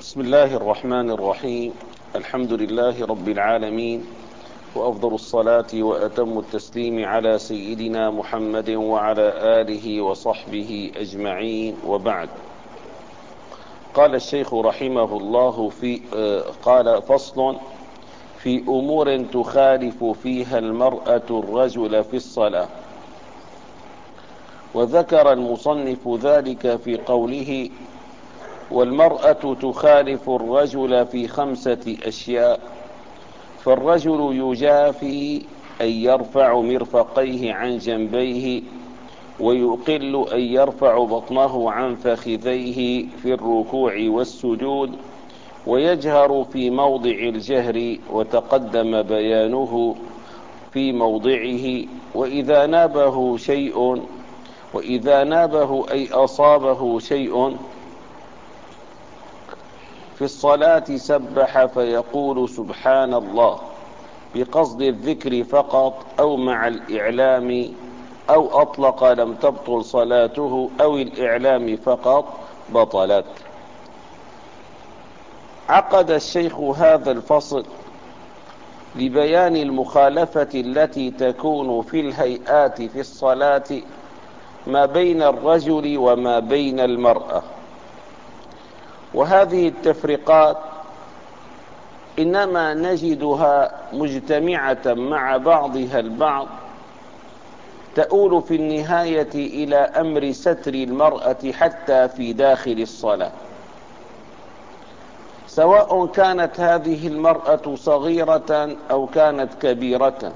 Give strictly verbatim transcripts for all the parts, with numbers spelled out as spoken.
بسم الله الرحمن الرحيم. الحمد لله رب العالمين، وأفضل الصلاة وأتم التسليم على سيدنا محمد وعلى آله وصحبه أجمعين، وبعد. قال الشيخ رحمه الله في قال فصل في أمور تخالف فيها المرأة الرجل في الصلاة. وذكر المصنف ذلك في قوله: والمرأة تخالف الرجل في خمسة أشياء. فالرجل يجافي أن يرفع مرفقيه عن جنبيه، ويقل أن يرفع بطنه عن فخذيه في الركوع والسجود، ويجهر في موضع الجهر وتقدم بيانه في موضعه. وإذا نابه شيء وإذا نابه أي أصابه شيء في الصلاة سبح فيقول سبحان الله بقصد الذكر فقط، أو مع الإعلام، أو أطلق لم تبطل صلاته، أو الإعلام فقط بطلت. عقد الشيخ هذا الفصل لبيان المخالفة التي تكون في الهيئات في الصلاة ما بين الرجل وما بين المرأة. وهذه التفرقات إنما نجدها مجتمعة مع بعضها البعض، تؤول في النهاية إلى أمر ستر المرأة حتى في داخل الصلاة، سواء كانت هذه المرأة صغيرة أو كانت كبيرة،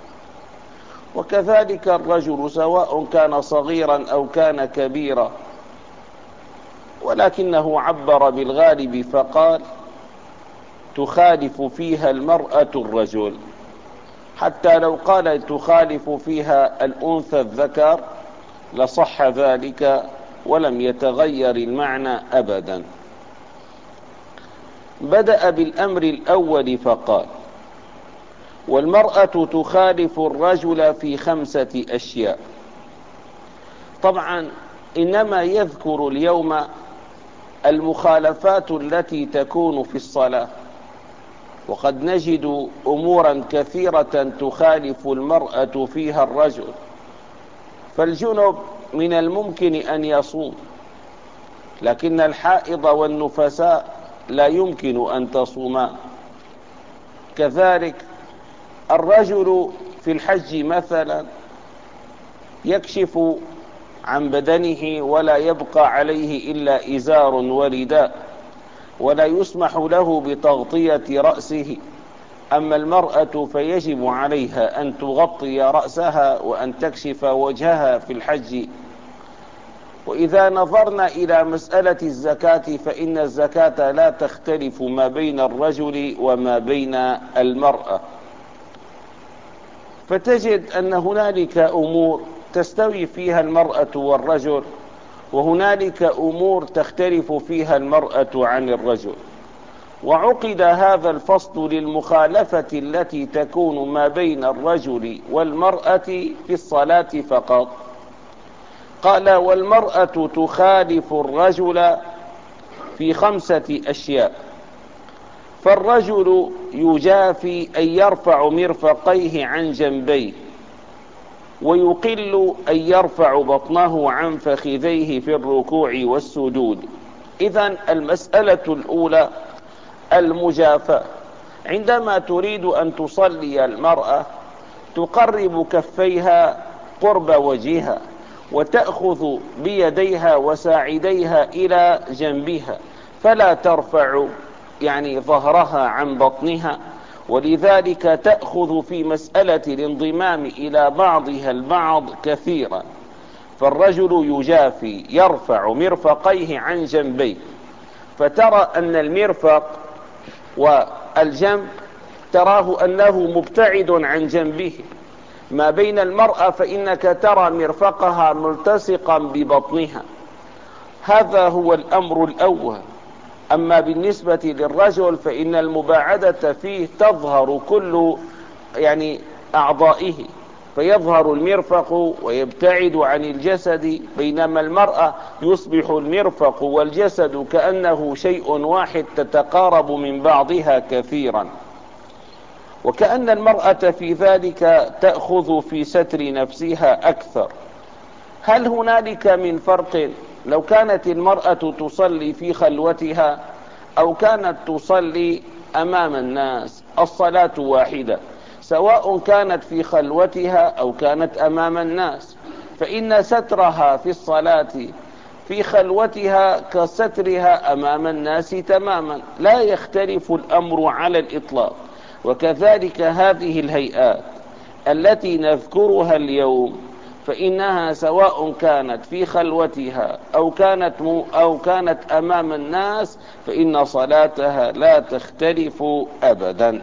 وكذلك الرجل سواء كان صغيرا أو كان كبيرا، ولكنه عبر بالغالب فقال تخالف فيها المرأة الرجل، حتى لو قال تخالف فيها الأنثى الذكر لصح ذلك ولم يتغير المعنى أبدا. بدأ بالأمر الأول فقال: والمرأة تخالف الرجل في خمسة أشياء. طبعا إنما يذكر اليوم المخالفات التي تكون في الصلاة، وقد نجد أمورا كثيرة تخالف المرأة فيها الرجل. فالجنب من الممكن أن يصوم، لكن الحائض والنفساء لا يمكن أن تصوما. كذلك الرجل في الحج مثلا يكشف عن بدنه ولا يبقى عليه إلا إزار ورداء، ولا يسمح له بتغطية رأسه. أما المرأة فيجب عليها أن تغطي رأسها وأن تكشف وجهها في الحج. وإذا نظرنا إلى مسألة الزكاة فإن الزكاة لا تختلف ما بين الرجل وما بين المرأة، فتجد أن هنالك أمور تستوي فيها المرأة والرجل، وهنالك أمور تختلف فيها المرأة عن الرجل. وعقد هذا الفصل للمخالفة التي تكون ما بين الرجل والمرأة في الصلاة فقط. قال: والمرأة تخالف الرجل في خمسة أشياء. فالرجل يجافي أن يرفع مرفقيه عن جنبيه، ويقل أن يرفع بطنه عن فخذيه في الركوع والسجود. إذن المسألة الأولى المجافاة. عندما تريد أن تصلي المرأة تقرب كفيها قرب وجهها، وتأخذ بيديها وساعديها إلى جنبها، فلا ترفع يعني ظهرها عن بطنها. ولذلك تأخذ في مسألة الانضمام إلى بعضها البعض كثيرا. فالرجل يجافي يرفع مرفقيه عن جنبيه، فترى أن المرفق والجنب تراه أنه مبتعد عن جنبه. ما بين المرأة فإنك ترى مرفقها ملتصقا ببطنها. هذا هو الأمر الأول. أما بالنسبة للرجل فإن المباعدة فيه تظهر كل يعني أعضائه، فيظهر المرفق ويبتعد عن الجسد، بينما المرأة يصبح المرفق والجسد كأنه شيء واحد تتقارب من بعضها كثيرا، وكأن المرأة في ذلك تأخذ في ستر نفسها أكثر. هل هنالك من فرق لو كانت المرأة تصلي في خلوتها أو كانت تصلي أمام الناس؟ الصلاة واحدة، سواء كانت في خلوتها أو كانت أمام الناس، فإن سترها في الصلاة في خلوتها كسترها أمام الناس تماما، لا يختلف الأمر على الإطلاق. وكذلك هذه الهيئات التي نذكرها اليوم، فإنها سواء كانت في خلوتها أو كانت أو كانت أمام الناس فإن صلاتها لا تختلف أبدا.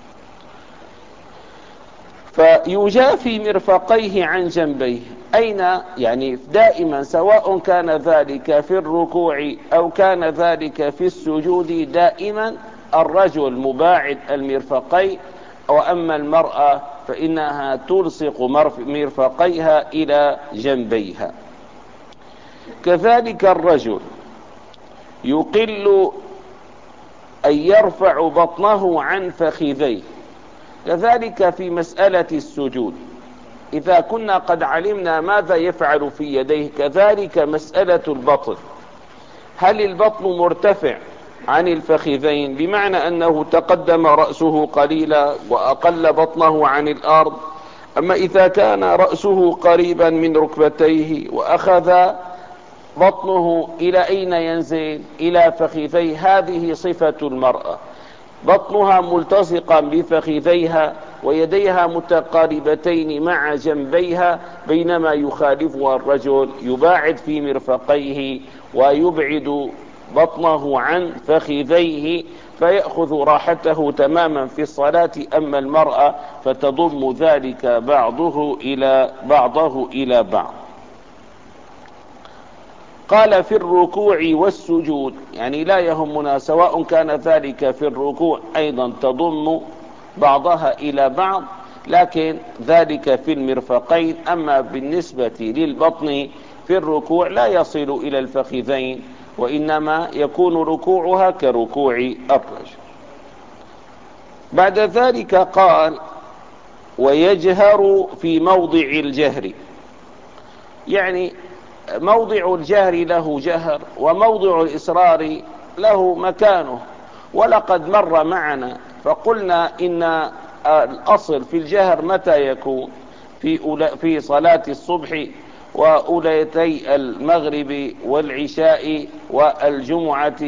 فيجافي مرفقيه عن جنبيه، أين يعني دائما، سواء كان ذلك في الركوع أو كان ذلك في السجود، دائما الرجل مباعد المرفقين، وأما المرأة فإنها تلصق مرفقيها إلى جنبيها. كذلك الرجل يقل أن يرفع بطنه عن فخذيه، كذلك في مسألة السجود إذا كنا قد علمنا ماذا يفعل في يديه، كذلك مسألة البطن، هل البطن مرتفع عن الفخذين بمعنى أنه تقدم رأسه قليلا وأقل بطنه عن الأرض، أما إذا كان رأسه قريبا من ركبتيه وأخذ بطنه إلى أين ينزل؟ إلى فخذيه. هذه صفة المرأة، بطنها ملتصقا بفخذيها ويديها متقاربتين مع جنبيها، بينما يخالفها الرجل يباعد في مرفقيه ويبعد بطنه عن فخذيه فيأخذ راحته تماما في الصلاة. أما المرأة فتضم ذلك بعضه إلى بعضه إلى بعض. قال في الركوع والسجود، يعني لا يهمنا سواء كان ذلك في الركوع أيضا تضم بعضها إلى بعض، لكن ذلك في المرفقين. أما بالنسبة للبطن في الركوع لا يصل إلى الفخذين، وإنما يكون ركوعها كركوع الرجل. بعد ذلك قال ويجهر في موضع الجهر، يعني موضع الجهر له جهر وموضع الإسرار له مكانه. ولقد مر معنا فقلنا إن الأصل في الجهر متى يكون؟ في في صلاة الصبح وأوليتي المغرب والعشاء والجمعة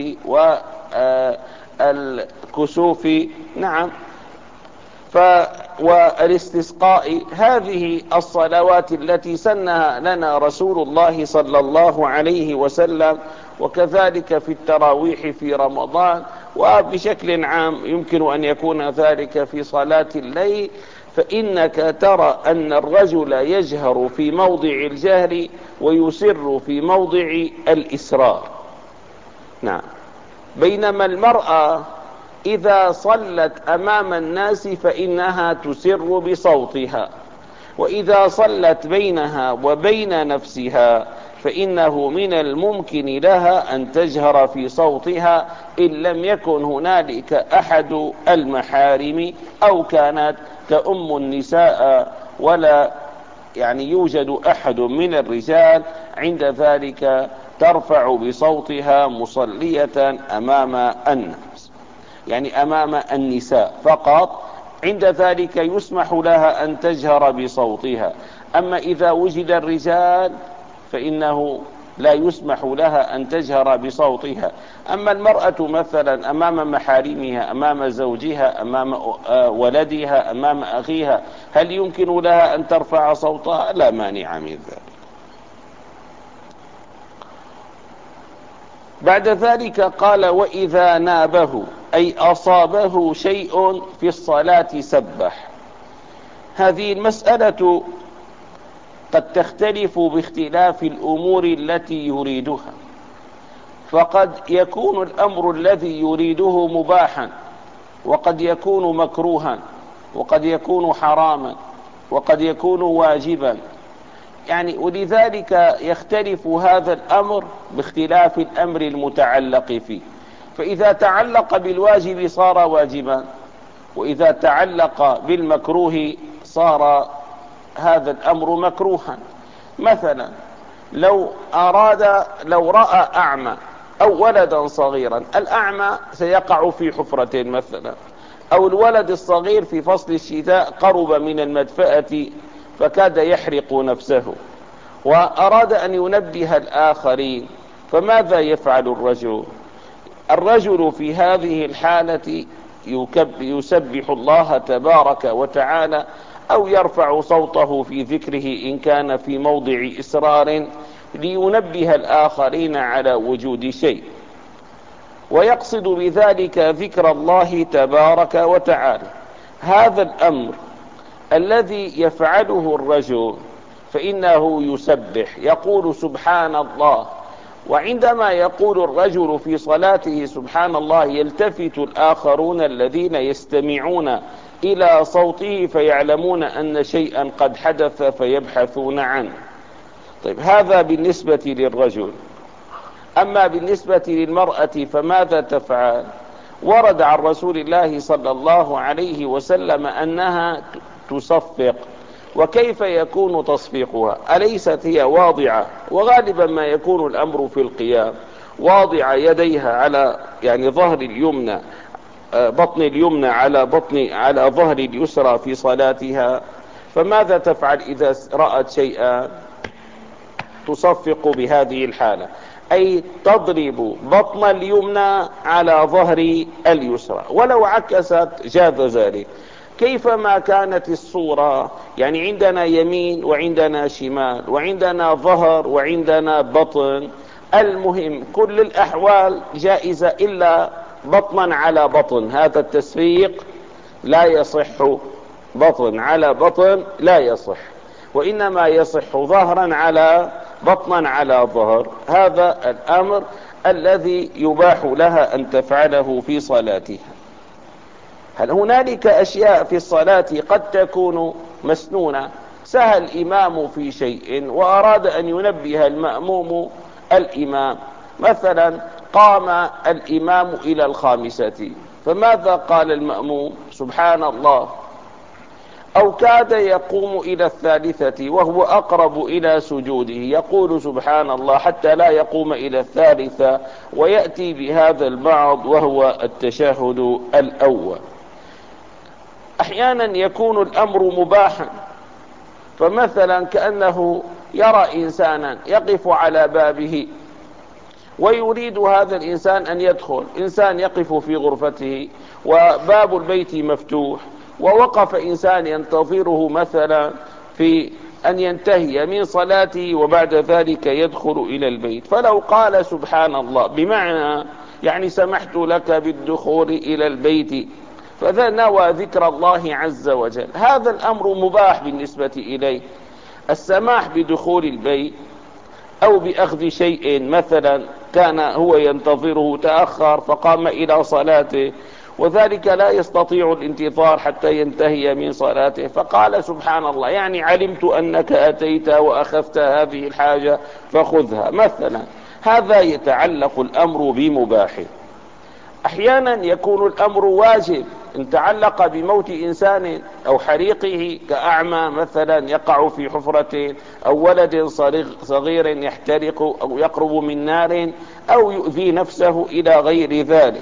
والكسوف، نعم، ف والاستسقاء. هذه الصلوات التي سنها لنا رسول الله صلى الله عليه وسلم، وكذلك في التراويح في رمضان، وبشكل عام يمكن أن يكون ذلك في صلاة الليل. فإنك ترى أن الرجل يجهر في موضع الجهر ويسر في موضع الإسرار، نعم، بينما المرأة إذا صلت أمام الناس فإنها تسر بصوتها، وإذا صلت بينها وبين نفسها فإنه من الممكن لها أن تجهر في صوتها إن لم يكن هنالك أحد المحارم أو كانت تؤم النساء ولا يعني يوجد أحد من الرجال، عند ذلك ترفع بصوتها مصلية أمام الناس، يعني أمام النساء فقط، عند ذلك يسمح لها أن تجهر بصوتها. أما إذا وجد الرجال فإنه لا يسمح لها أن تجهر بصوتها. أما المرأة مثلا أمام محارمها، أمام زوجها، أمام ولدها، أمام أخيها، هل يمكن لها أن ترفع صوتها؟ لا مانع من ذلك. بعد ذلك قال وإذا نابه أي أصابه شيء في الصلاة سبح. هذه المسألة قد تختلف باختلاف الأمور التي يريدها، فقد يكون الأمر الذي يريده مباحا، وقد يكون مكروها، وقد يكون حراما، وقد يكون واجبا، يعني ولذلك يختلف هذا الأمر باختلاف الأمر المتعلق فيه. فإذا تعلق بالواجب صار واجبا، وإذا تعلق بالمكروه صار هذا الأمر مكروها. مثلا لو أراد لو رأى أعمى أو ولدا صغيرا، الأعمى سيقع في حفرة مثلا، أو الولد الصغير في فصل الشتاء قرب من المدفأة فكاد يحرق نفسه، وأراد أن ينبه الآخرين، فماذا يفعل الرجل؟ الرجل في هذه الحالة يسبح الله تبارك وتعالى، أو يرفع صوته في ذكره إن كان في موضع إسرار لينبه الآخرين على وجود شيء، ويقصد بذلك ذكر الله تبارك وتعالى. هذا الأمر الذي يفعله الرجل فإنه يسبح، يقول سبحان الله. وعندما يقول الرجل في صلاته سبحان الله يلتفت الآخرون الذين يستمعون إلى صوته فيعلمون أن شيئا قد حدث فيبحثون عنه. طيب هذا بالنسبة للرجل. أما بالنسبة للمرأة فماذا تفعل؟ ورد عن رسول الله صلى الله عليه وسلم أنها تصفق. وكيف يكون تصفيقها؟ أليست هي واضعة، وغالبا ما يكون الأمر في القيام، واضعة يديها على يعني ظهر اليمنى، بطن اليمنى على بطن على ظهر اليسرى في صلاتها، فماذا تفعل إذا رأت شيئا؟ تصفق بهذه الحالة، أي تضرب بطن اليمنى على ظهر اليسرى، ولو عكست جاز ذلك. كيفما كانت الصورة، يعني عندنا يمين وعندنا شمال وعندنا ظهر وعندنا بطن، المهم كل الأحوال جائزة إلا بطنا على بطن. هذا التسفيق لا يصح، بطن على بطن لا يصح، وإنما يصح ظهرا على بطنا على ظهر. هذا الأمر الذي يباح لها أن تفعله في صلاتها. هل هنالك أشياء في الصلاة قد تكون مسنونة؟ سهى الإمام في شيء وأراد أن ينبه المأموم الإمام، مثلا قام الإمام إلى الخامسة، فماذا قال المأموم؟ سبحان الله. أو كاد يقوم إلى الثالثة وهو أقرب إلى سجوده، يقول سبحان الله حتى لا يقوم إلى الثالثة، ويأتي بهذا البعض وهو التشهد الأول. أحيانا يكون الأمر مباحا، فمثلا كأنه يرى إنسانا يقف على بابه ويريد هذا الإنسان أن يدخل، إنسان يقف في غرفته وباب البيت مفتوح، ووقف إنسان ينتظره مثلا في أن ينتهي من صلاته وبعد ذلك يدخل إلى البيت، فلو قال سبحان الله بمعنى يعني سمحت لك بالدخول إلى البيت، فذا نوى ذكر الله عز وجل، هذا الأمر مباح بالنسبة إليه. السماح بدخول البيت أو بأخذ شيء، مثلا كان هو ينتظره تأخر فقام إلى صلاته، وذلك لا يستطيع الانتظار حتى ينتهي من صلاته، فقال سبحان الله يعني علمت أنك أتيت وأخذت هذه الحاجة فخذها مثلا، هذا يتعلق الأمر بمباح. أحيانا يكون الأمر واجب، إن تعلق بموت إنسان أو حريقه كأعمى مثلا يقع في حفرة، أو ولد صغير يحترق أو يقرب من نار أو يؤذي نفسه إلى غير ذلك.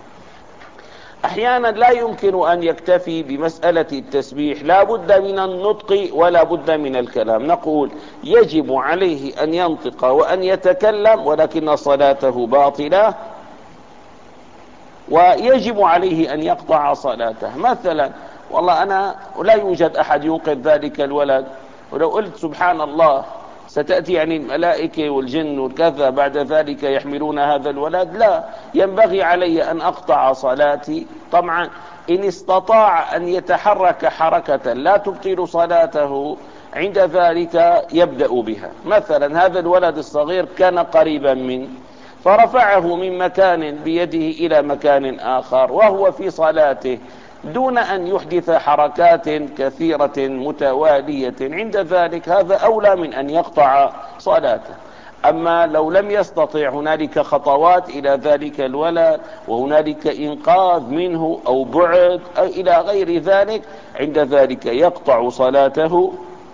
أحيانا لا يمكن أن يكتفي بمسألة التسبيح، لا بد من النطق ولا بد من الكلام، نقول يجب عليه أن ينطق وأن يتكلم ولكن صلاته باطلة، ويجب عليه أن يقطع صلاته. مثلا والله أنا لا يوجد أحد ينقذ ذلك الولد، ولو قلت سبحان الله ستأتي يعني الملائكة والجن والكذا بعد ذلك يحملون هذا الولد، لا، ينبغي علي أن أقطع صلاتي. طبعا إن استطاع أن يتحرك حركة لا تبطل صلاته عند ذلك يبدأ بها. مثلا هذا الولد الصغير كان قريبا منه فرفعه من مكان بيده إلى مكان آخر وهو في صلاته، دون أن يحدث حركات كثيرة متوالية، عند ذلك هذا أولى من أن يقطع صلاته. أما لو لم يستطع، هنالك خطوات إلى ذلك الولد وهنالك إنقاذ منه أو بعد أو إلى غير ذلك، عند ذلك يقطع صلاته،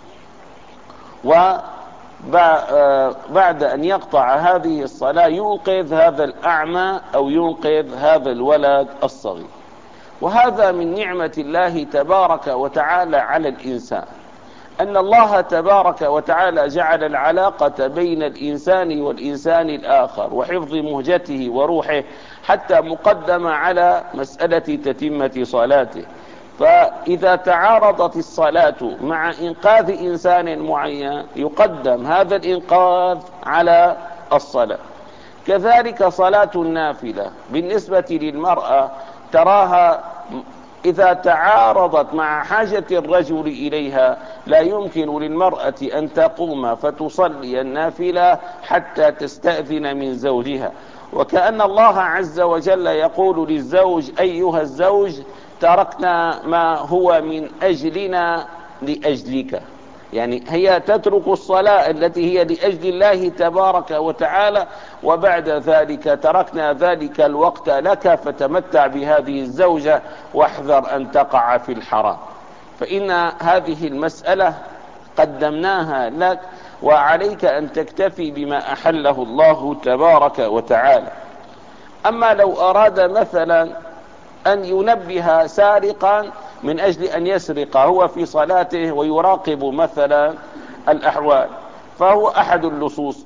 وبعد أن يقطع هذه الصلاة ينقذ هذا الأعمى أو ينقذ هذا الولد الصغير. وهذا من نعمة الله تبارك وتعالى على الإنسان، أن الله تبارك وتعالى جعل العلاقة بين الإنسان والإنسان الآخر وحفظ مهجته وروحه حتى مقدمة على مسألة تتمة صلاته. فإذا تعارضت الصلاة مع إنقاذ إنسان معين يقدم هذا الإنقاذ على الصلاة. كذلك صلاة النافلة بالنسبة للمرأة، تراها إذا تعارضت مع حاجة الرجل إليها لا يمكن للمرأة أن تقوم فتصلي النافلة حتى تستأذن من زوجها، وكأن الله عز وجل يقول للزوج: أيها الزوج، تركنا ما هو من أجلنا لأجلك. يعني هي تترك الصلاة التي هي لأجل الله تبارك وتعالى، وبعد ذلك تركنا ذلك الوقت لك، فتمتع بهذه الزوجة واحذر أن تقع في الحرام. فإن هذه المسألة قدمناها لك، وعليك أن تكتفي بما أحله الله تبارك وتعالى. أما لو أراد مثلا أن ينبه سارقا من أجل أن يسرق هو في صلاته ويراقب مثلا الأحوال، فهو أحد اللصوص،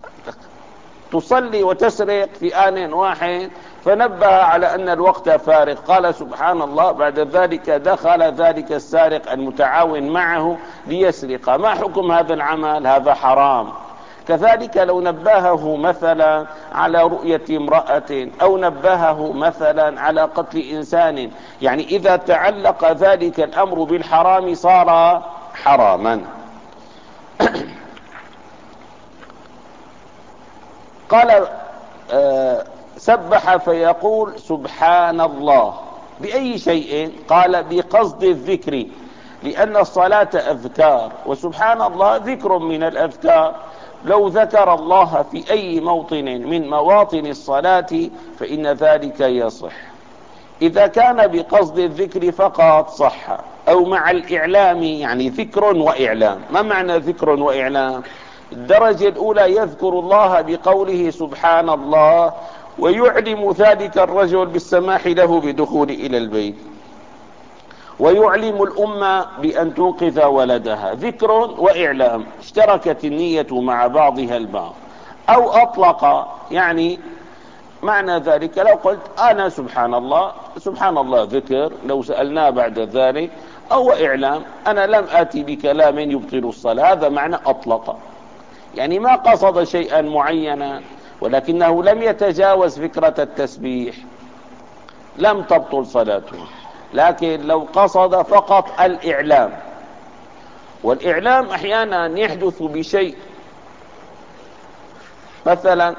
تصلي وتسرق في آن واحد، فنبه على أن الوقت فارغ، قال سبحان الله، بعد ذلك دخل ذلك السارق المتعاون معه ليسرق. ما حكم هذا العمل؟ هذا حرام. كذلك لو نبهه مثلا على رؤية امرأة أو نبهه مثلا على قتل إنسان، يعني إذا تعلق ذلك الأمر بالحرام صار حراما. قال آه سبح فيقول سبحان الله بأي شيء؟ قال بقصد الذكر، لأن الصلاة أذكار، وسبحان الله ذكر من الأذكار. لو ذكر الله في أي موطن من مواطن الصلاة فإن ذلك يصح. إذا كان بقصد الذكر فقط صح، أو مع الإعلام، يعني ذكر وإعلام. ما معنى ذكر وإعلام؟ الدرجة الأولى يذكر الله بقوله سبحان الله، ويعلم ذلك الرجل بالسماح له بدخول إلى البيت، ويعلم الأمة بأن تنقذ ولدها. ذكر وإعلام، اشتركت النية مع بعضها البعض. أو أطلق، يعني معنى ذلك لو قلت أنا سبحان الله، سبحان الله ذكر، لو سألناه بعد ذلك، أو إعلام، أنا لم آتي بكلام يبطل الصلاة، هذا معنى أطلق، يعني ما قصد شيئا معينا ولكنه لم يتجاوز فكرة التسبيح، لم تبطل صلاته. لكن لو قصد فقط الإعلام، والإعلام أحيانا يحدث بشيء، مثلا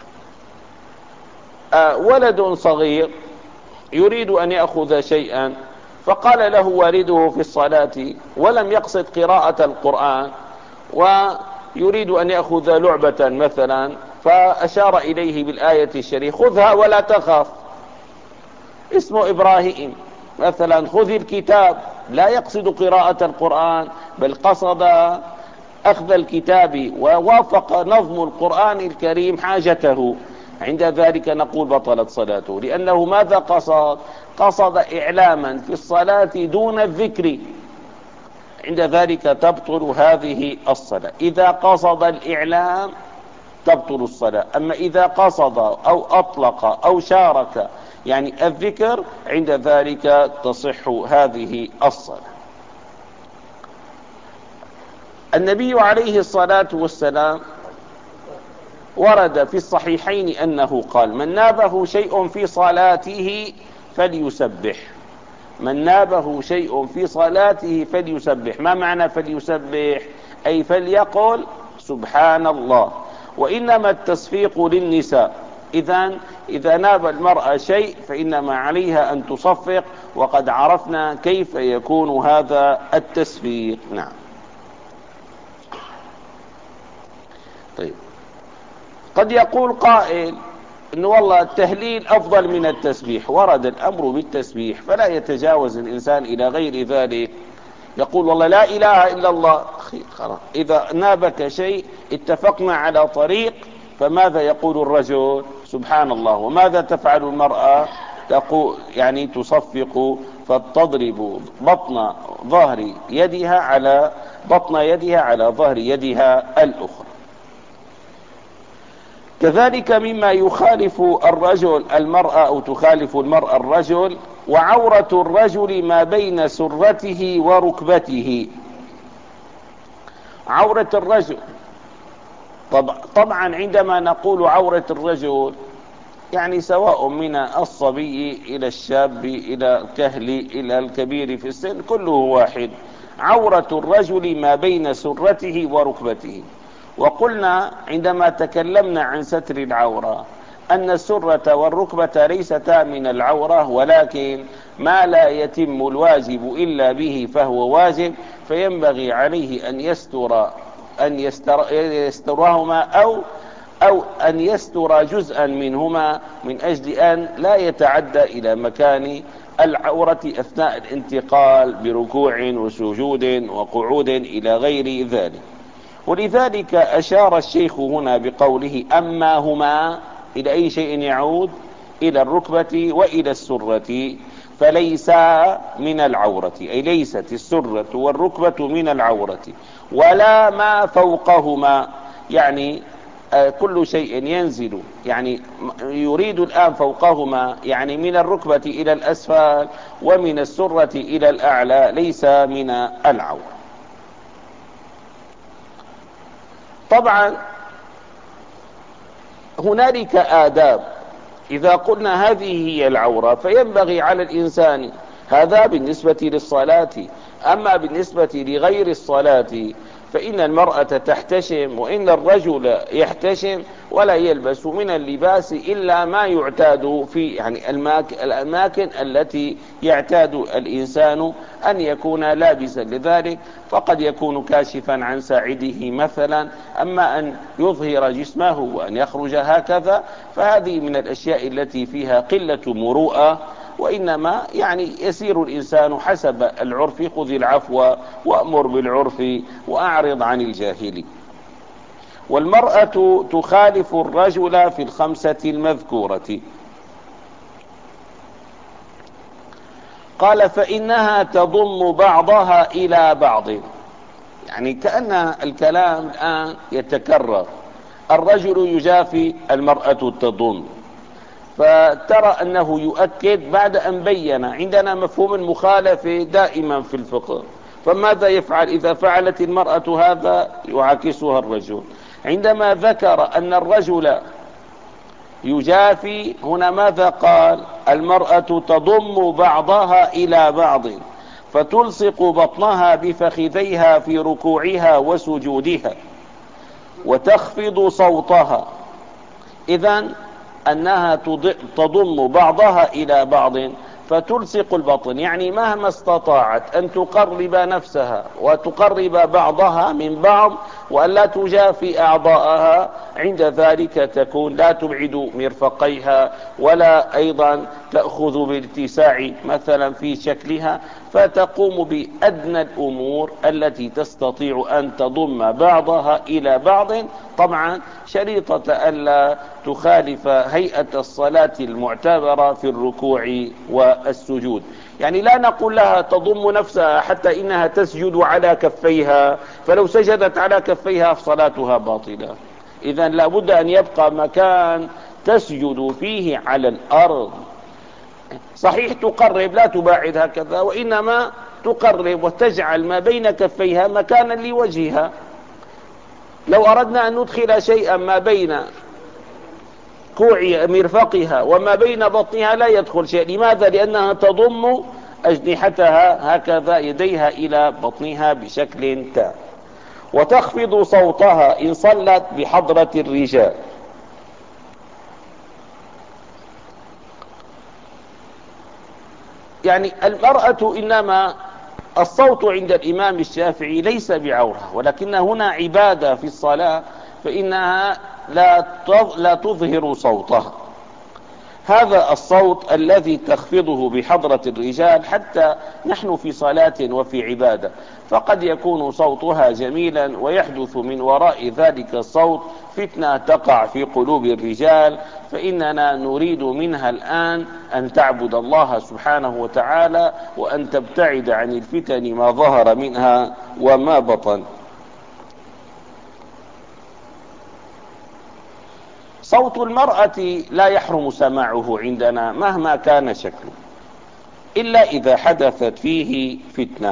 آه ولد صغير يريد أن يأخذ شيئا، فقال له والده في الصلاة ولم يقصد قراءة القرآن، ويريد أن يأخذ لعبة مثلا، فأشار إليه بالآية الشريفة: خذها ولا تخف، اسمه إبراهيم مثلا، خذ الكتاب، لا يقصد قراءة القرآن بل قصد أخذ الكتاب، ووافق نظم القرآن الكريم حاجته. عند ذلك نقول بطلت صلاته، لأنه ماذا قصد؟ قصد إعلاما في الصلاة دون الذكر، عند ذلك تبطل هذه الصلاة. إذا قصد الإعلام تبطل الصلاة. أما إذا قصد أو أطلق أو شارك، يعني الذكر، عند ذلك تصح هذه الصلاة. النبي عليه الصلاة والسلام ورد في الصحيحين أنه قال: من نابه شيء في صلاته فليسبح. من نابه شيء في صلاته فليسبح. ما معنى فليسبح؟ أي فليقل سبحان الله. وإنما التصفيق للنساء، إذن إذا ناب المرأة شيء فإنما عليها أن تصفق وقد عرفنا كيف يكون هذا التسبيح. نعم. طيب، قد يقول قائل إن والله التهليل أفضل من التسبيح، ورد الأمر بالتسبيح فلا يتجاوز الإنسان إلى غير ذلك. يقول والله لا إله إلا الله، خلاص إذا نابك شيء اتفقنا على طريق، فماذا يقول الرجل؟ سبحان الله. وماذا تفعل المرأة؟ تقول يعني تصفق فتضرب بطن ظهر يدها على بطن يدها على ظهر يدها الأخرى. كذلك مما يخالف الرجل المرأة أو تخالف المرأة الرجل، وعورة الرجل ما بين سرته وركبته. عورة الرجل طبعا عندما نقول عورة الرجل يعني سواء من الصبي إلى الشاب إلى الكهل إلى الكبير في السن كله واحد. عورة الرجل ما بين سرته وركبته. وقلنا عندما تكلمنا عن ستر العورة أن السرة والركبة ليستا من العورة، ولكن ما لا يتم الواجب إلا به فهو واجب، فينبغي عليه أن يستر أن يستر يسترهما أو أو أن يستر جزءا منهما من أجل أن لا يتعدى إلى مكان العورة أثناء الانتقال بركوع وسجود وقعود إلى غير ذلك. ولذلك أشار الشيخ هنا بقوله أما هما، إلى أي شيء يعود؟ إلى الركبة وإلى السرة، فليس من العورة، أي ليست السرة والركبة من العورة ولا ما فوقهما، يعني كل شيء ينزل، يعني يريد الآن فوقهما يعني من الركبة إلى الأسفل ومن السرة إلى الأعلى ليس من العورة. طبعا هنالك آداب. إذا قلنا هذه هي العورة فينبغي على الإنسان، هذا بالنسبة للصلاة. أما بالنسبة لغير الصلاة فإن المرأة تحتشم وإن الرجل يحتشم ولا يلبس من اللباس إلا ما يعتاد في يعني الأماكن التي يعتاد الإنسان أن يكون لابسا لذلك، فقد يكون كاشفا عن ساعده مثلا. أما أن يظهر جسمه وأن يخرج هكذا فهذه من الأشياء التي فيها قلة مروءة، وإنما يعني يسير الإنسان حسب العرف. خذ العفو وأمر بالعرف وأعرض عن الجاهل. والمرأة تخالف الرجل في الخمسة المذكورة. قال فإنها تضم بعضها إلى بعض، يعني كأن الكلام الآن يتكرر. الرجل يجافي، المرأة تضم، فترى أنه يؤكد بعد أن بين. عندنا مفهوم المخالفة دائما في الفقه، فماذا يفعل إذا فعلت المرأة هذا؟ يعاكسها الرجل. عندما ذكر أن الرجل يجافي هنا ماذا قال؟ المرأة تضم بعضها إلى بعض فتلصق بطنها بفخذيها في ركوعها وسجودها وتخفض صوتها. إذن أنها تضم بعضها إلى بعض فتلصق البطن، يعني مهما استطاعت أن تقرب نفسها وتقرب بعضها من بعض وأن لا تجافي أعضاءها، عند ذلك تكون لا تبعد مرفقيها ولا أيضا تأخذ بالاتساع مثلا في شكلها، فتقوم بأدنى الأمور التي تستطيع أن تضم بعضها إلى بعض، طبعا شريطة ألا تخالف هيئة الصلاة المعتبرة في الركوع والسجود. يعني لا نقول لها تضم نفسها حتى إنها تسجد على كفيها، فلو سجدت على كفيها فصلاتها باطلة. إذن لابد أن يبقى مكان تسجد فيه على الأرض. صحيح تقرب لا تباعد هكذا، وإنما تقرب وتجعل ما بين كفيها مكانا لوجهها. لو أردنا أن ندخل شيئا ما بين كوع مرفقها وما بين بطنها لا يدخل شيء. لماذا؟ لأنها تضم أجنحتها هكذا يديها إلى بطنها بشكل تام. وتخفض صوتها إن صلت بحضرة الرجال. يعني المرأة إنما الصوت عند الإمام الشافعي ليس بعورة، ولكن هنا عبادة في الصلاة، فإنها لا لا تظهر صوتها. هذا الصوت الذي تخفضه بحضرة الرجال، حتى نحن في صلاة وفي عبادة فقد يكون صوتها جميلا ويحدث من وراء ذلك الصوت فتنة تقع في قلوب الرجال، فإننا نريد منها الآن أن تعبد الله سبحانه وتعالى، وأن تبتعد عن الفتن ما ظهر منها وما بطن. صوت المرأة لا يحرم سماعه عندنا مهما كان شكله، إلا إذا حدثت فيه فتنة.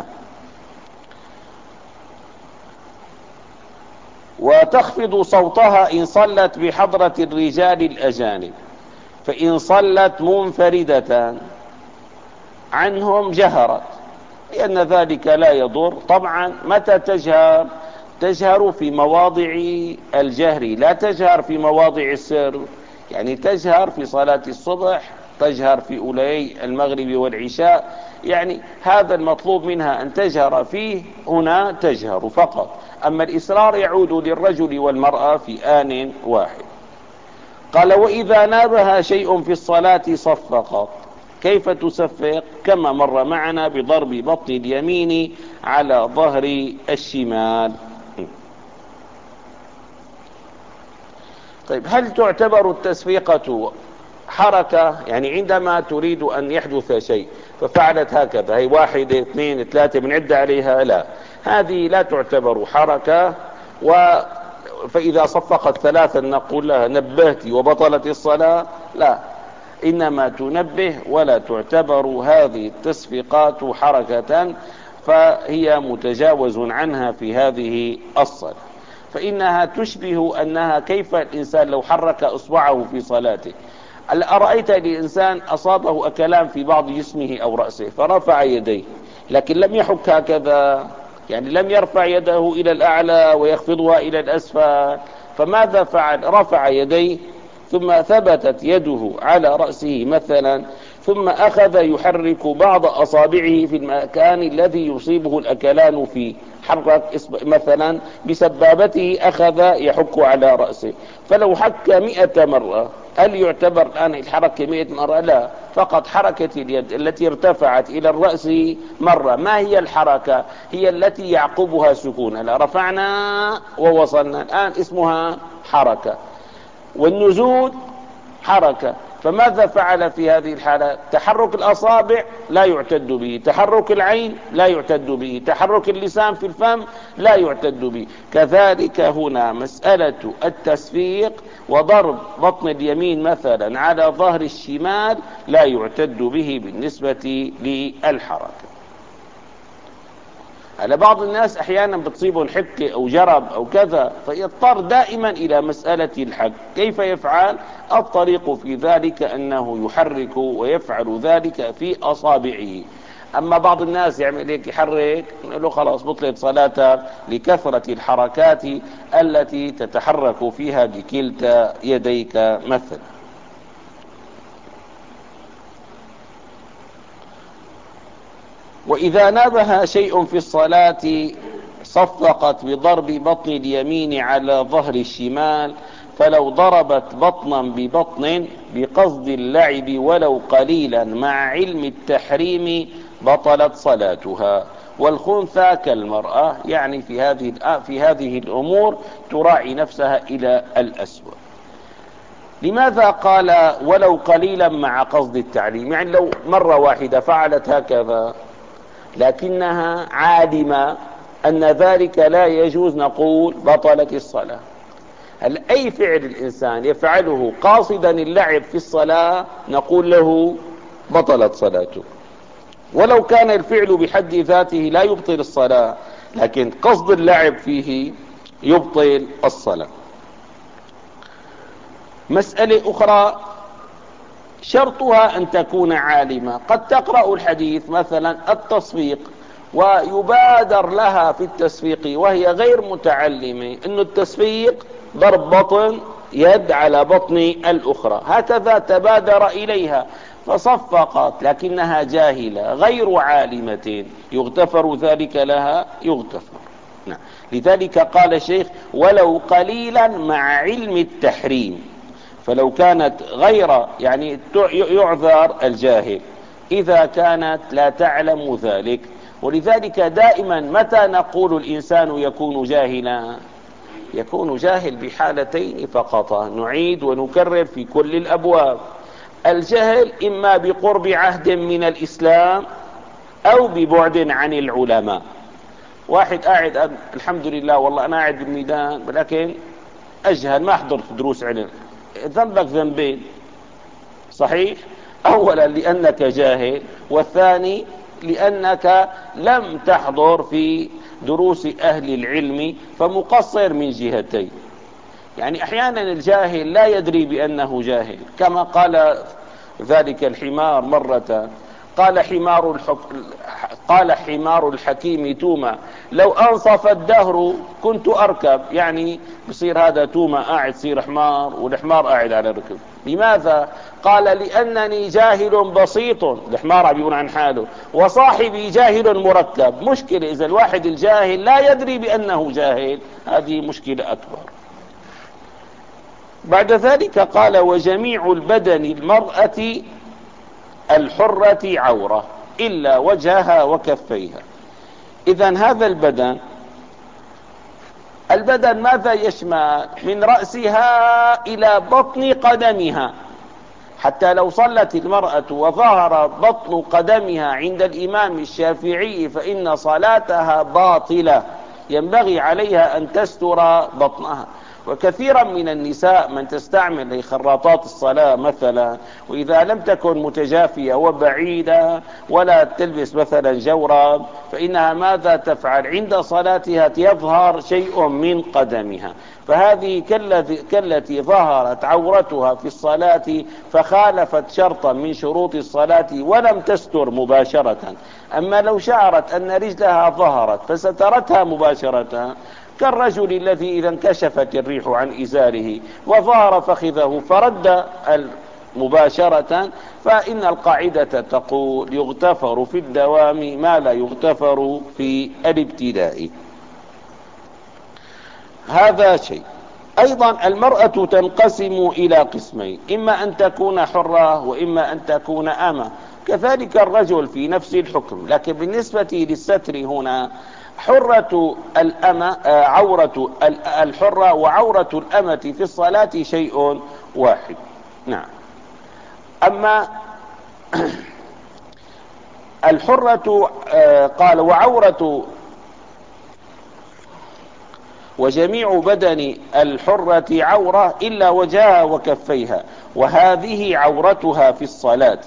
وتخفض صوتها إن صلت بحضرة الرجال الأجانب، فإن صلت منفردة عنهم جهرت، لأن ذلك لا يضر. طبعا متى تجهر؟ تجهر في مواضع الجهر، لا تجهر في مواضع السر. يعني تجهر في صلاة الصبح، تجهر في أولي المغرب والعشاء، يعني هذا المطلوب منها أن تجهر فيه، هنا تجهر فقط. أما الإسرار يعود للرجل والمرأة في آن واحد. قال: وإذا نابها شيء في الصلاة صفقت. كيف تصفق؟ كما مر معنا بضرب بطن اليمين على ظهر الشمال. طيب، هل تعتبر التصفيقة حركة؟ يعني عندما تريد أن يحدث شيء ففعلت هكذا، هي واحدة اثنين ثلاثة بنعد عليها؟ لا، هذه لا تعتبر حركة. و فإذا صفقت ثلاثا نقول لها نبهتي وبطلت الصلاة؟ لا، إنما تنبه، ولا تعتبر هذه التصفيقات حركة، فهي متجاوز عنها في هذه الصلاة. فإنها تشبه أنها كيف الإنسان لو حرك إصبعه في صلاته. أرأيت الإنسان أصابه أكلام في بعض جسمه أو رأسه فرفع يديه، لكن لم يحك هكذا، يعني لم يرفع يده إلى الأعلى ويخفضها إلى الأسفل. فماذا فعل؟ رفع يديه، ثم ثبتت يده على رأسه مثلا، ثم أخذ يحرك بعض أصابعه في المكان الذي يصيبه الأكلان فيه. حرك مثلا بسبابته، أخذ يحك على رأسه. فلو حك مئة مرة هل يعتبر الآن الحركة مئة مرة؟ لا، فقط حركة اليد التي ارتفعت إلى الرأس مرة. ما هي الحركة؟ هي التي يعقبها سكون. لا، رفعنا ووصلنا، الآن اسمها حركة. والنزول حركة. فماذا فعل في هذه الحالة؟ تحرك الأصابع لا يعتد به، تحرك العين لا يعتد به، تحرك اللسان في الفم لا يعتد به. كذلك هنا مسألة التصفيق وضرب بطن اليمين مثلا على ظهر الشمال لا يعتد به بالنسبة للحركة. على بعض الناس أحيانا بتصيبه الحكة أو جرب أو كذا، فيضطر دائما إلى مسألة الحك. كيف يفعل؟ الطريق في ذلك أنه يحرك ويفعل ذلك في أصابعه. أما بعض الناس يعمل هيك، يحرك، نقول له خلاص بطلت صلاتك لكثرة الحركات التي تتحرك فيها بكلتا يديك مثلا. وإذا نابها شيء في الصلاة صفقت بضرب بطن اليمين على ظهر الشمال، فلو ضربت بطنا ببطن بقصد اللعب ولو قليلا مع علم التحريم بطلت صلاتها. والخنثى كالمرأة، يعني في هذه في هذه الأمور تراعي نفسها إلى الأسوأ. لماذا قال ولو قليلا مع قصد التعليم؟ يعني لو مرة واحدة فعلت هكذا لكنها عالمة أن ذلك لا يجوز، نقول بطلت الصلاة. هل أي فعل الإنسان يفعله قاصدا اللعب في الصلاة نقول له بطلت صلاته، ولو كان الفعل بحد ذاته لا يبطل الصلاة، لكن قصد اللعب فيه يبطل الصلاة. مسألة أخرى شرطها أن تكون عالمة. قد تقرأ الحديث مثلا التصفيق ويبادر لها في التصفيق وهي غير متعلمة أن التصفيق ضرب بطن يد على بطن الأخرى، هكذا تبادر إليها، فصفقت لكنها جاهلة غير عالمة يغتفر ذلك لها؟ يغتفر. نعم. لذلك قال الشيخ ولو قليلا مع علم التحريم. فلو كانت غير يعني يعذر الجاهل إذا كانت لا تعلم ذلك. ولذلك دائما متى نقول الإنسان يكون جاهلا؟ يكون جاهل بحالتين فقط، نعيد ونكرر في كل الأبواب. الجهل إما بقرب عهد من الإسلام أو ببعد عن العلماء. واحد قاعد الحمد لله والله أنا قاعد بالميدان ولكن أجهل ما أحضر في دروس علم، ذنبك ذنبين. صحيح؟ أولا لأنك جاهل، والثاني لأنك لم تحضر في دروس أهل العلم فمقصر من جهتين. يعني أحيانا الجاهل لا يدري بأنه جاهل، كما قال ذلك الحمار مرة، قال حمار الحك... قال حمار الحكيم توما لو أنصف الدهر كنت أركب. يعني بصير هذا توما قاعد صير حمار والحمار قاعد على ركب. لماذا؟ قال لأنني جاهل بسيط، الحمار عم يقول عن حاله، وصاحبي جاهل مركب. مشكلة إذا الواحد الجاهل لا يدري بأنه جاهل، هذه مشكلة أكبر. بعد ذلك قال وجميع البدن المرأة الحرة عورة إلا وجهها وكفيها. إذن هذا البدن البدن ماذا يشمل؟ من رأسها إلى بطن قدمها. حتى لو صلت المرأة وظهر بطن قدمها عند الإمام الشافعي فإن صلاتها باطلة، ينبغي عليها أن تستر بطنها. وكثيرا من النساء من تستعمل خراطات الصلاة مثلا، وإذا لم تكن متجافية وبعيدة ولا تلبس مثلا جورب فإنها ماذا تفعل؟ عند صلاتها يظهر شيء من قدمها، فهذه كالتي ظهرت عورتها في الصلاة فخالفت شرطا من شروط الصلاة ولم تستر مباشرة. أما لو شعرت أن رجلها ظهرت فسترتها مباشرة، كالرجل الذي إذا انكشفت الريح عن إزاره وظهر فخذه فرد مباشرة، فإن القاعدة تقول يغتفر في الدوام ما لا يغتفر في الابتداء. هذا شيء. أيضا المرأة تنقسم إلى قسمين، إما أن تكون حرة وإما أن تكون أمة. كذلك الرجل في نفس الحكم، لكن بالنسبة للستر هنا حرة الأمة عورة الحرة وعورة الأمة في الصلاة شيء واحد. نعم. أما الحرة قال وعورة وجميع بدن الحرة عورة إلا وجهها وكفيها، وهذه عورتها في الصلاة.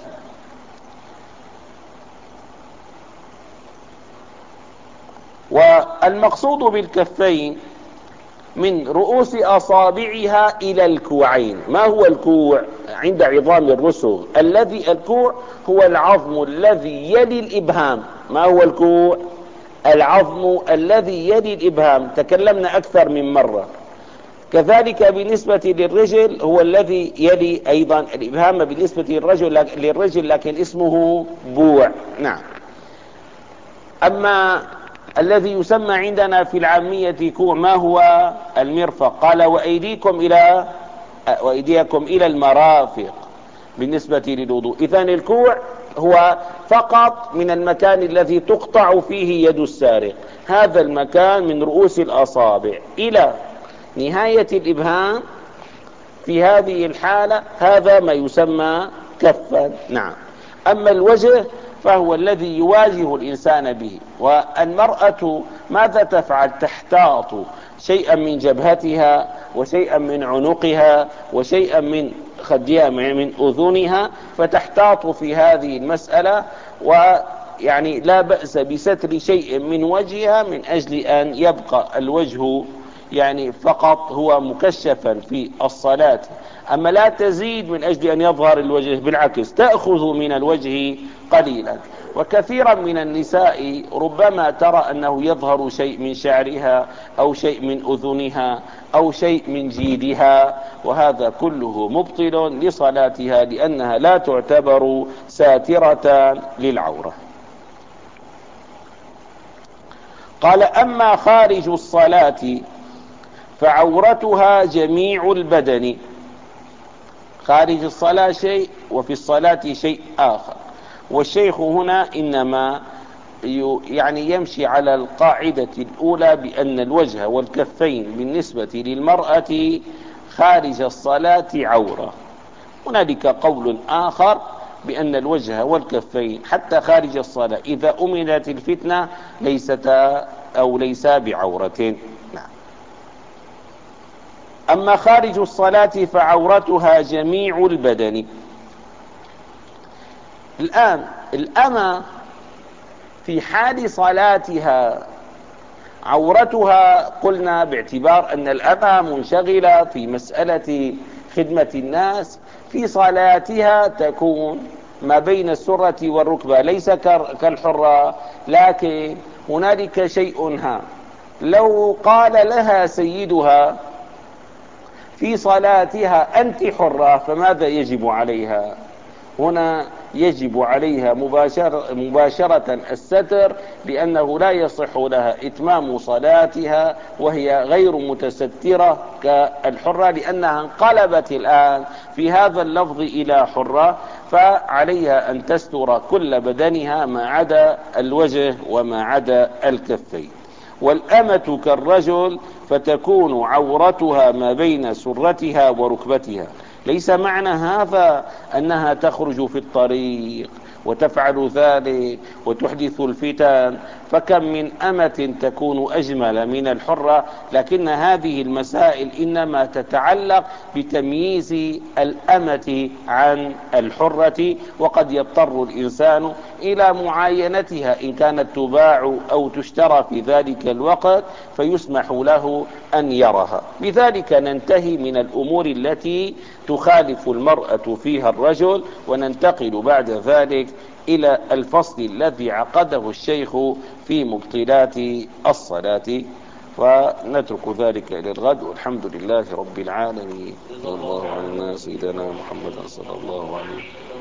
والمقصود بالكفين من رؤوس أصابعها إلى الكوعين. ما هو الكوع؟ عند عظام الرسغ الذي الكوع هو العظم الذي يلي الإبهام. ما هو الكوع؟ العظم الذي يلي الإبهام، تكلمنا أكثر من مرة. كذلك بالنسبة للرجل هو الذي يلي أيضا الإبهام بالنسبة للرجل, للرجل لكن اسمه بوع. نعم. أما الذي يسمى عندنا في العامية كوع ما هو؟ المرفق. قال وأيديكم إلى وأيديكم إلى المرافق بالنسبة للوضوء. إذن الكوع هو فقط من المكان الذي تقطع فيه يد السارق، هذا المكان من رؤوس الأصابع إلى نهاية الإبهام. في هذه الحالة هذا ما يسمى كفا. نعم. أما الوجه فهو الذي يواجه الإنسان به. والمرأة ماذا تفعل؟ تحتاط شيئا من جبهتها وشيئا من عنقها وشيئا من خدها من أذنها، فتحتاط في هذه المسألة. ويعني لا بأس بستر شيء من وجهها من أجل أن يبقى الوجه يعني فقط هو مكشفا في الصلاة. أما لا تزيد من أجل أن يظهر الوجه، بالعكس تأخذ من الوجه قليلا. وكثيرا من النساء ربما ترى أنه يظهر شيء من شعرها أو شيء من أذنها أو شيء من جيدها، وهذا كله مبطل لصلاتها لأنها لا تعتبر ساترة للعورة. قال: أما خارج الصلاة فعورتها جميع البدن. خارج الصلاة شيء وفي الصلاة شيء آخر، والشيخ هنا إنما يعني يمشي على القاعدة الأولى بأن الوجه والكفين بالنسبة للمرأة خارج الصلاة عورة. هنالك قول آخر بأن الوجه والكفين حتى خارج الصلاة إذا أمنت الفتنة ليستا أو ليسا بعورة. نعم. أما خارج الصلاة فعورتها جميع البدن. الآن الأمة في حال صلاتها عورتها، قلنا باعتبار أن الأمة منشغلة في مسألة خدمة الناس، في صلاتها تكون ما بين السرة والركبة، ليس كالحرة، لكن هنالك شيء ها. لو قال لها سيدها في صلاتها أنت حرة، فماذا يجب عليها؟ هنا يجب عليها مباشرة, مباشرة الستر، لأنه لا يصح لها إتمام صلاتها وهي غير متسترة كالحرة، لأنها انقلبت الآن في هذا اللفظ إلى حرة، فعليها أن تستر كل بدنها ما عدا الوجه وما عدا الكفين. والأمة كالرجل فتكون عورتها ما بين سرتها وركبتها. ليس معنى هذا أنها تخرج في الطريق وتفعل ذلك وتحدث الفتن، فكم من أمة تكون أجمل من الحرة، لكن هذه المسائل إنما تتعلق بتمييز الأمة عن الحرة، وقد يضطر الإنسان إلى معاينتها إن كانت تباع أو تشترى في ذلك الوقت فيسمح له أن يرها. بذلك ننتهي من الأمور التي تخالف المرأة فيها الرجل، وننتقل بعد ذلك إلى الفصل الذي عقده الشيخ في مبطلات الصلاة، ونترك ذلك إلى الغد، والحمد لله رب العالمين. صلى الله على سيدنا محمد صلى الله عليه وسلم.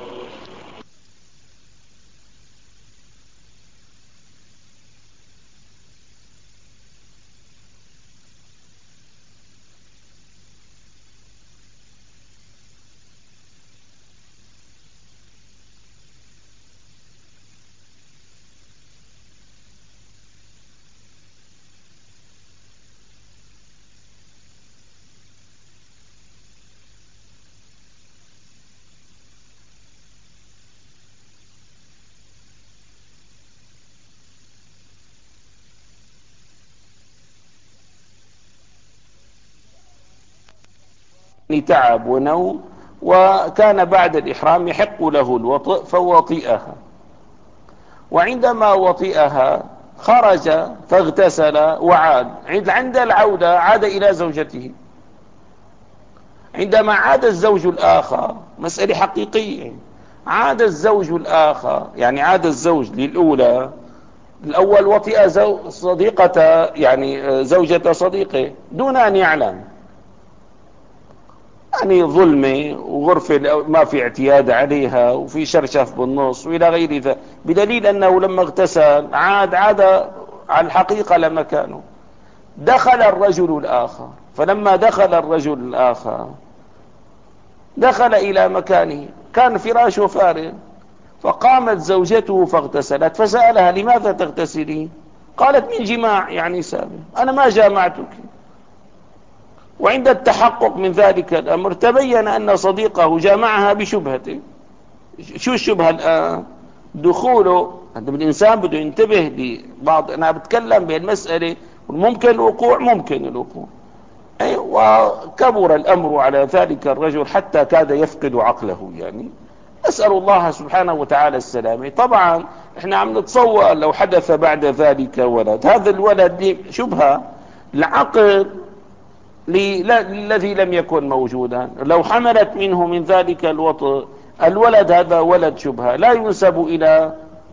تعب ونوم، وكان بعد الإحرام يحق له الوطئ فوطئها، وعندما وطئها خرج فاغتسل وعاد. عند العودة عاد إلى زوجته. عندما عاد الزوج الآخر، مسألة حقيقية، عاد الزوج الآخر يعني عاد الزوج للأولى، الأول وطئ صديقة يعني زوجة صديقه دون أن يعلم، يعني ظلمة وغرفة ما في اعتياد عليها وفي شرشف بالنص وإلى غير ذلك، بدليل أنه لما اغتسل عاد عاد على الحقيقة لمكانه. دخل الرجل الآخر، فلما دخل الرجل الآخر دخل إلى مكانه، كان فراشه فارغ، فقامت زوجته فاغتسلت، فسألها لماذا تغتسلين؟ قالت من جماع يعني سابق، أنا ما جامعتك. وعند التحقق من ذلك الأمر تبين أن صديقه جامعها بشبهته. شو الشبهة الآن؟ دخوله. الإنسان بده ينتبه لبعض، أنا بتكلم بالمسألة ممكن الوقوع ممكن الوقوع أي، وكبر الأمر على ذلك الرجل حتى كاد يفقد عقله. يعني أسأل الله سبحانه وتعالى السلامة. طبعا احنا عم نتصور لو حدث بعد ذلك ولد، هذا الولد شبهة العقل الذي لم يكن موجودا، لو حملت منه من ذلك الوطء الولد، هذا ولد شبهة لا ينسب إلى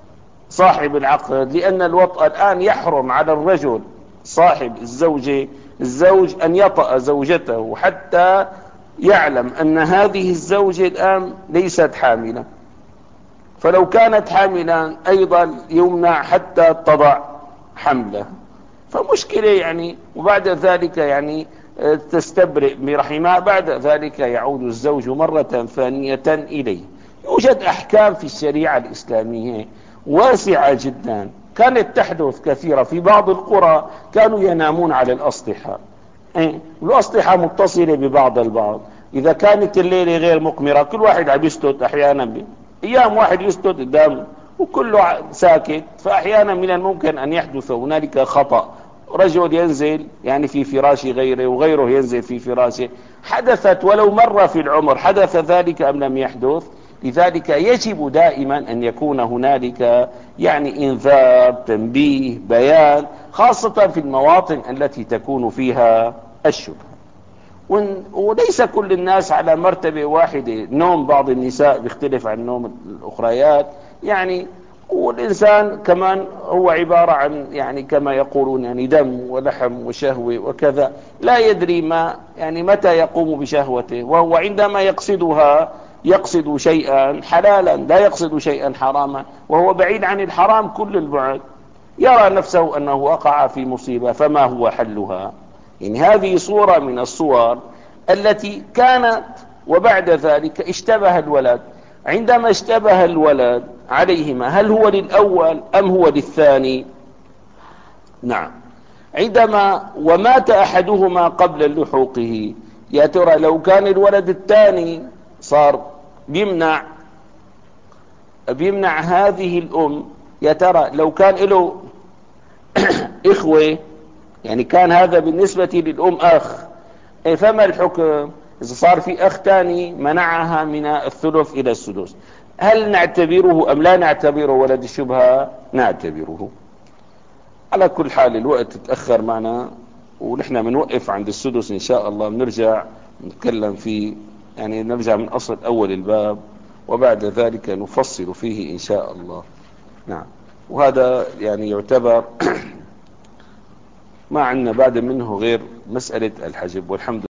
صاحب العقد، لأن الوطأ الآن يحرم على الرجل صاحب الزوجة الزوج أن يطأ زوجته حتى يعلم أن هذه الزوجة الآن ليست حاملة، فلو كانت حاملا أيضا يمنع حتى تضع حمله، فمشكلة يعني. وبعد ذلك يعني تستبرئ برحمها، بعد ذلك يعود الزوج مرة ثانية إليه. يوجد أحكام في الشريعة الإسلامية واسعة جدا، كانت تحدث كثيرة في بعض القرى، كانوا ينامون على الأسطحة، الأسطحة متصلة ببعض البعض، إذا كانت الليلة غير مقمرة كل واحد عم يسكت، أحيانا أيام واحد يسكت قدام وكله ساكت، فأحيانا من الممكن أن يحدث هنالك خطأ، رجل ينزل يعني في فراش غيره وغيره ينزل في فراشه، حدثت ولو مرة في العمر، حدث ذلك أم لم يحدث؟ لذلك يجب دائما أن يكون هنالك يعني إنذار، تنبيه، بيان، خاصة في المواطن التي تكون فيها الشبهة. وليس كل الناس على مرتبة واحدة، نوم بعض النساء بيختلف عن نوم الأخريات يعني، والإنسان كمان هو عبارة عن يعني كما يقولون يعني دم ولحم وشهوة وكذا، لا يدري ما يعني متى يقوم بشهوته، وهو عندما يقصدها يقصد شيئا حلالا لا يقصد شيئا حراما، وهو بعيد عن الحرام كل البعد، يرى نفسه أنه وقع في مصيبة، فما هو حلها؟ يعني هذه صورة من الصور التي كانت، وبعد ذلك اشتبه الولد. عندما اشتبه الولد عليهما، هل هو للأول أم هو للثاني؟ نعم، عندما ومات أحدهما قبل لحوقه، يا ترى لو كان الولد الثاني صار بيمنع بيمنع هذه الأم، يا ترى لو كان له إخوة، يعني كان هذا بالنسبة للأم أخ، فما الحكم إذا صار في أخ تاني منعها من الثلث إلى السدس؟ هل نعتبره أم لا نعتبره ولد الشبهة؟ نعتبره. على كل حال الوقت تأخر معنا، ونحن بنوقف عند السدس إن شاء الله، بنرجع نتكلم فيه، يعني نرجع من أصل أول الباب، وبعد ذلك نفصل فيه إن شاء الله. نعم، وهذا يعني يعتبر ما عندنا بعد منه غير مسألة الحجب، والحمد لله.